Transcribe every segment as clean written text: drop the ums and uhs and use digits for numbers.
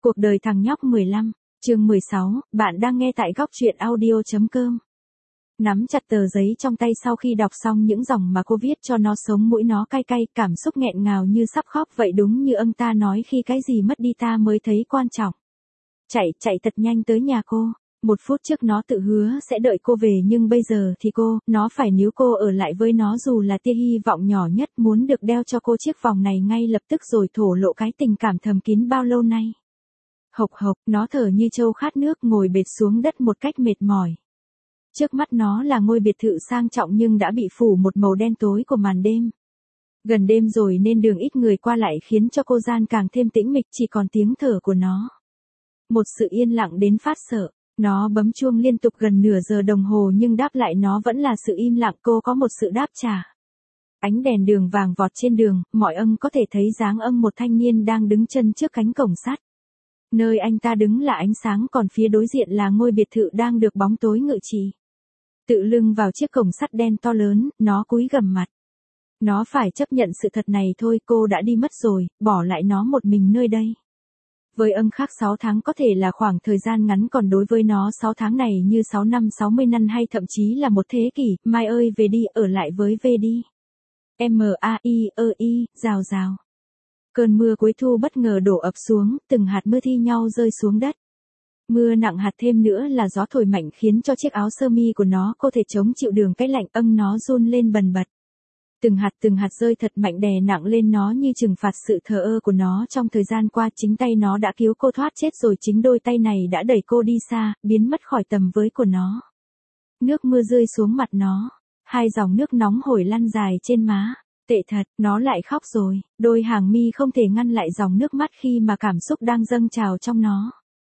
Cuộc đời thằng nhóc 15, chương 16, bạn đang nghe tại góc truyện audio.com. Nắm chặt tờ giấy trong tay sau khi đọc xong những dòng mà cô viết cho nó, sống mũi nó cay cay, cảm xúc nghẹn ngào như sắp khóc vậy, đúng như ông ta nói, khi cái gì mất đi ta mới thấy quan trọng. Chạy thật nhanh tới nhà cô. 1 phút trước nó tự hứa sẽ đợi cô về, nhưng bây giờ thì nó phải níu cô ở lại với nó, dù là tia hy vọng nhỏ nhất, muốn được đeo cho cô chiếc vòng này ngay lập tức, rồi thổ lộ cái tình cảm thầm kín bao lâu nay. Hộc hộc, nó thở như trâu khát nước, ngồi bệt xuống đất một cách mệt mỏi. Trước mắt nó là ngôi biệt thự sang trọng nhưng đã bị phủ một màu đen tối của màn đêm. Gần đêm rồi nên đường ít người qua lại khiến cho cô gian càng thêm tĩnh mịch, chỉ còn tiếng thở của nó. Một sự yên lặng đến phát sợ. Nó bấm chuông liên tục gần nửa giờ đồng hồ nhưng đáp lại nó vẫn là sự im lặng. Cô có một sự đáp trả. Ánh đèn đường vàng vọt trên đường, mọi âng có thể thấy dáng âm một thanh niên đang đứng chân trước cánh cổng sắt. Nơi anh ta đứng là ánh sáng, còn phía đối diện là ngôi biệt thự đang được bóng tối ngự trị. Tự lưng vào chiếc cổng sắt đen to lớn, nó cúi gằm mặt. Nó phải chấp nhận sự thật này thôi, cô đã đi mất rồi, bỏ lại nó một mình nơi đây. Với âng khác 6 tháng có thể là khoảng thời gian ngắn, còn đối với nó 6 tháng này như 6 năm, 60 năm hay thậm chí là một thế kỷ. Mai ơi về đi, ở lại với về đi. M-A-I-E-I, rào rào. Cơn mưa cuối thu bất ngờ đổ ập xuống, từng hạt mưa thi nhau rơi xuống đất. Mưa nặng hạt, thêm nữa là gió thổi mạnh khiến cho chiếc áo sơ mi của nó không thể chống chịu đường cái lạnh, nó run lên bần bật. Từng hạt rơi thật mạnh, đè nặng lên nó như trừng phạt sự thờ ơ của nó trong thời gian qua. Chính tay nó đã cứu cô thoát chết rồi, chính đôi tay này đã đẩy cô đi xa, biến mất khỏi tầm với của nó. Nước mưa rơi xuống mặt nó, 2 dòng nước nóng hổi lăn dài trên má. Tệ thật, nó lại khóc rồi, đôi hàng mi không thể ngăn lại dòng nước mắt khi mà cảm xúc đang dâng trào trong nó.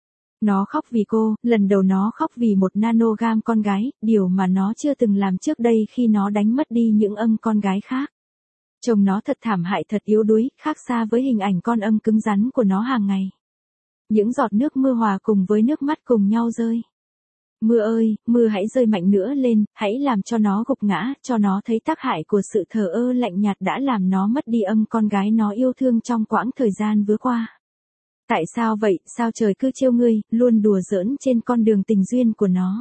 Nó khóc vì cô, lần đầu nó khóc vì một nanogam con gái, điều mà nó chưa từng làm trước đây khi nó đánh mất đi những con gái khác. Chồng nó thật thảm hại, thật yếu đuối, khác xa với hình ảnh con cứng rắn của nó hàng ngày. Những giọt nước mưa hòa cùng với nước mắt cùng nhau rơi. Mưa ơi, mưa hãy rơi mạnh nữa lên, hãy làm cho nó gục ngã, cho nó thấy tác hại của sự thờ ơ lạnh nhạt đã làm nó mất đi con gái nó yêu thương trong quãng thời gian vừa qua. Tại sao vậy, sao trời cứ trêu ngươi, luôn đùa giỡn trên con đường tình duyên của nó.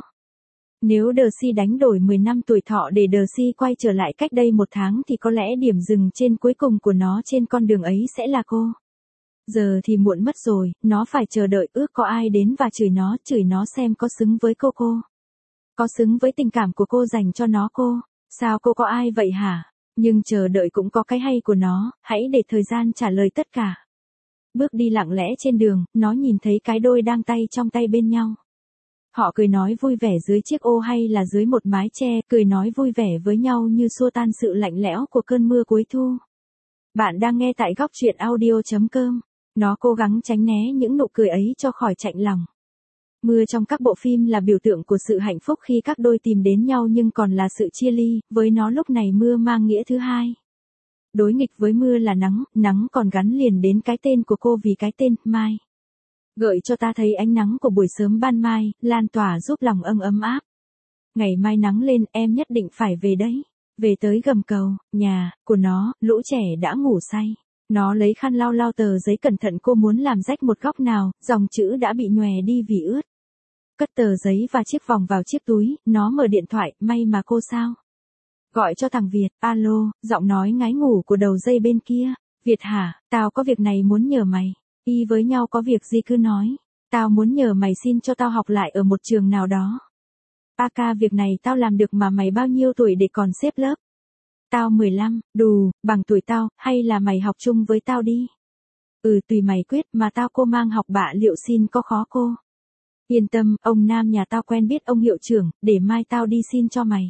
Nếu Darcy đánh đổi 10 năm tuổi thọ để Darcy quay trở lại cách đây 1 tháng thì có lẽ điểm dừng trên cuối cùng của nó trên con đường ấy sẽ là cô. Giờ thì muộn mất rồi, nó phải chờ đợi, ước có ai đến và chửi nó xem có xứng với cô. Có xứng với tình cảm của cô dành cho nó cô. Sao cô có ai vậy hả? Nhưng chờ đợi cũng có cái hay của nó, hãy để thời gian trả lời tất cả. Bước đi lặng lẽ trên đường, nó nhìn thấy cái đôi đang tay trong tay bên nhau. Họ cười nói vui vẻ dưới chiếc ô hay là dưới một mái che, cười nói vui vẻ với nhau như xua tan sự lạnh lẽo của cơn mưa cuối thu. Bạn đang nghe tại góc truyện audio.com. Nó cố gắng tránh né những nụ cười ấy cho khỏi chạnh lòng. Mưa trong các bộ phim là biểu tượng của sự hạnh phúc khi các đôi tìm đến nhau, nhưng còn là sự chia ly, với nó lúc này mưa mang nghĩa thứ hai. Đối nghịch với mưa là nắng còn gắn liền đến cái tên của cô vì cái tên, Mai. Gợi cho ta thấy ánh nắng của buổi sớm ban mai, lan tỏa giúp lòng ấm áp. Ngày mai nắng lên, em nhất định phải về đấy. Về tới gầm cầu, nhà của nó, lũ trẻ đã ngủ say. Nó lấy khăn lau tờ giấy cẩn thận, cô muốn làm rách một góc nào, dòng chữ đã bị nhòe đi vì ướt. Cất tờ giấy và chiếc vòng vào chiếc túi, nó mở điện thoại, may mà cô sao? Gọi cho thằng Việt, alo, giọng nói ngái ngủ của đầu dây bên kia. Việt hả, tao có việc này muốn nhờ mày. Y với nhau có việc gì cứ nói. Tao muốn nhờ mày xin cho tao học lại ở một trường nào đó. Ca, việc này tao làm được mà. Mày bao nhiêu tuổi để còn xếp lớp? Tao 15, đù, bằng tuổi tao, hay là mày học chung với tao đi? Tùy mày quyết, mà tao cô mang học bạ, liệu xin có khó cô? Yên tâm, ông Nam nhà tao quen biết ông hiệu trưởng, để mai tao đi xin cho mày.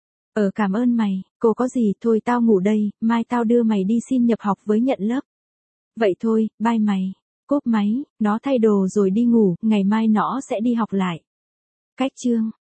Cảm ơn mày, cô có gì, thôi tao ngủ đây, mai tao đưa mày đi xin nhập học với nhận lớp. Vậy thôi, bye mày. Cúp máy, nó thay đồ rồi đi ngủ, ngày mai nó sẽ đi học lại. Cách chương